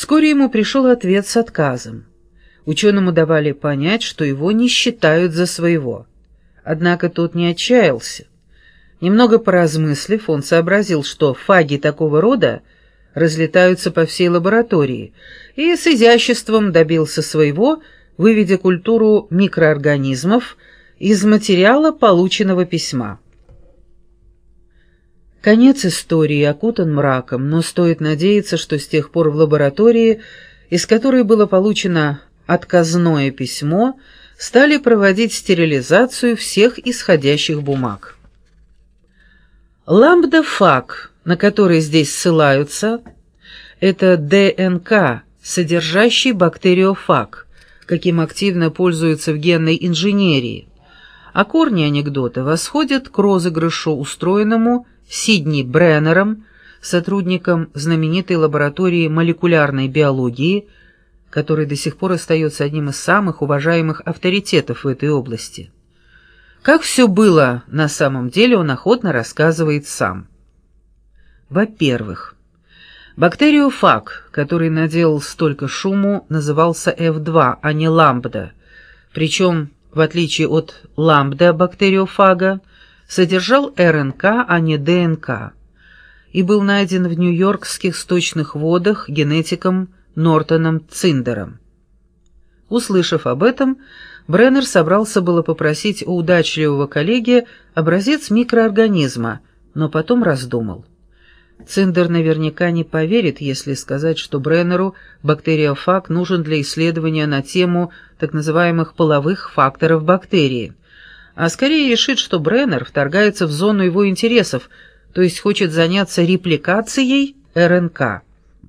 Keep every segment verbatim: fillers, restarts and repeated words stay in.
Вскоре ему пришел ответ с отказом. Ученому давали понять, что его не считают за своего. Однако тот не отчаялся. Немного поразмыслив, он сообразил, что фаги такого рода разлетаются по всей лаборатории, и с изяществом добился своего, выведя культуру микроорганизмов из материала полученного письма. Конец истории окутан мраком, но стоит надеяться, что с тех пор в лаборатории, из которой было получено отказное письмо, стали проводить стерилизацию всех исходящих бумаг. Ламбда-фаг, на который здесь ссылаются, это ДНК, содержащий бактериофаг, каким активно пользуются в генной инженерии, а корни анекдота восходят к розыгрышу, устроенному Сидни Бреннером, сотрудником знаменитой лаборатории молекулярной биологии, который до сих пор остается одним из самых уважаемых авторитетов в этой области. Как все было на самом деле, он охотно рассказывает сам. Во-первых, бактериофаг, который наделал столько шуму, назывался эф два, а не ламбда, причем, в отличие от ламбда-бактериофага, содержал РНК, а не ДНК, и был найден в нью-йоркских сточных водах генетиком Нортоном Циндером. Услышав об этом, Бреннер собрался было попросить у удачливого коллеги образец микроорганизма, но потом раздумал. Циндер наверняка не поверит, если сказать, что Бреннеру бактериофаг нужен для исследования на тему так называемых половых факторов бактерии, а скорее решит, что Бреннер вторгается в зону его интересов, то есть хочет заняться репликацией РНК.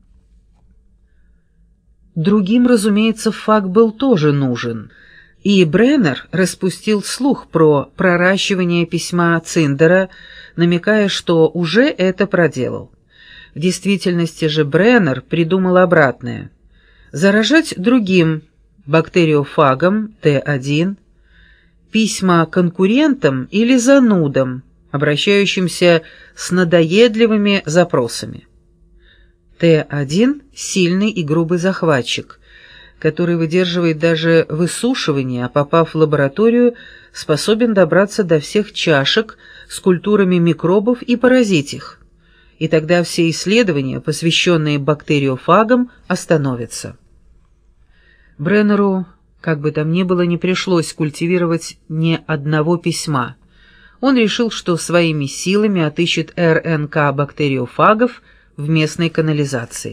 Другим, разумеется, фаг был тоже нужен, и Бреннер распустил слух про проращивание письма Циндера, намекая, что уже это проделал. В действительности же Бреннер придумал обратное – заражать другим бактериофагом Т один, письма конкурентам или занудам, обращающимся с надоедливыми запросами. Т один – сильный и грубый захватчик, который выдерживает даже высушивание, а попав в лабораторию, способен добраться до всех чашек с культурами микробов и поразить их. И тогда все исследования, посвященные бактериофагам, остановятся. Бреннеру, как бы там ни было, не пришлось культивировать ни одного письма. Он решил, что своими силами отыщет РНК бактериофагов в местной канализации.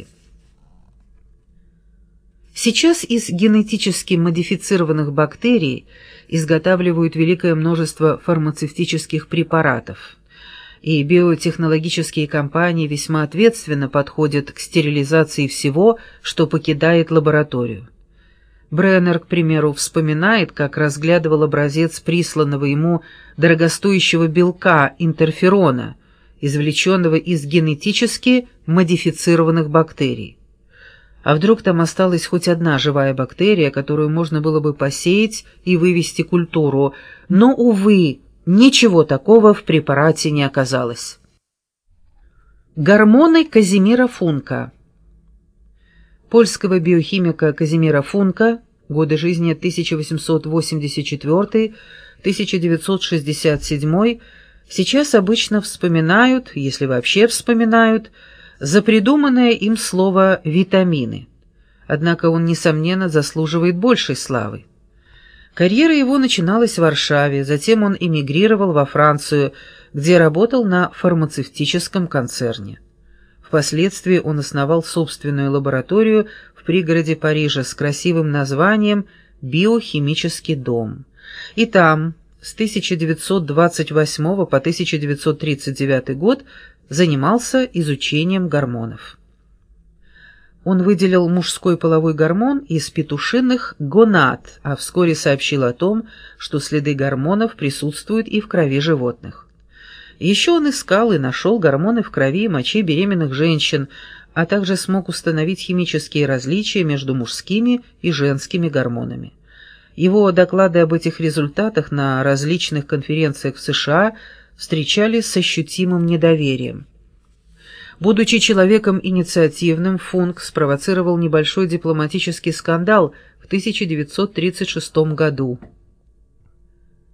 Сейчас из генетически модифицированных бактерий изготавливают великое множество фармацевтических препаратов, и биотехнологические компании весьма ответственно подходят к стерилизации всего, что покидает лабораторию. Бреннер, к примеру, вспоминает, как разглядывал образец присланного ему дорогостоящего белка интерферона, извлеченного из генетически модифицированных бактерий. А вдруг там осталась хоть одна живая бактерия, которую можно было бы посеять и вывести культуру, но, увы, ничего такого в препарате не оказалось. Гормоны Казимира Функа. Польского биохимика Казимира Функа, годы жизни тысяча восемьсот восемьдесят четвёртый — тысяча девятьсот шестьдесят седьмой, сейчас обычно вспоминают, если вообще вспоминают, за придуманное им слово «витамины». Однако он, несомненно, заслуживает большей славы. Карьера его начиналась в Варшаве, затем он эмигрировал во Францию, где работал на фармацевтическом концерне. Впоследствии он основал собственную лабораторию в пригороде Парижа с красивым названием «Биохимический дом». И там с тысяча девятьсот двадцать восьмого по тысяча девятьсот тридцать девятый год занимался изучением гормонов. Он выделил мужской половой гормон из петушиных гонад, а вскоре сообщил о том, что следы гормонов присутствуют и в крови животных. Еще он искал и нашел гормоны в крови и моче беременных женщин, а также смог установить химические различия между мужскими и женскими гормонами. Его доклады об этих результатах на различных конференциях в США встречались с ощутимым недоверием. Будучи человеком инициативным, Функ спровоцировал небольшой дипломатический скандал в тысяча девятьсот тридцать шестом году.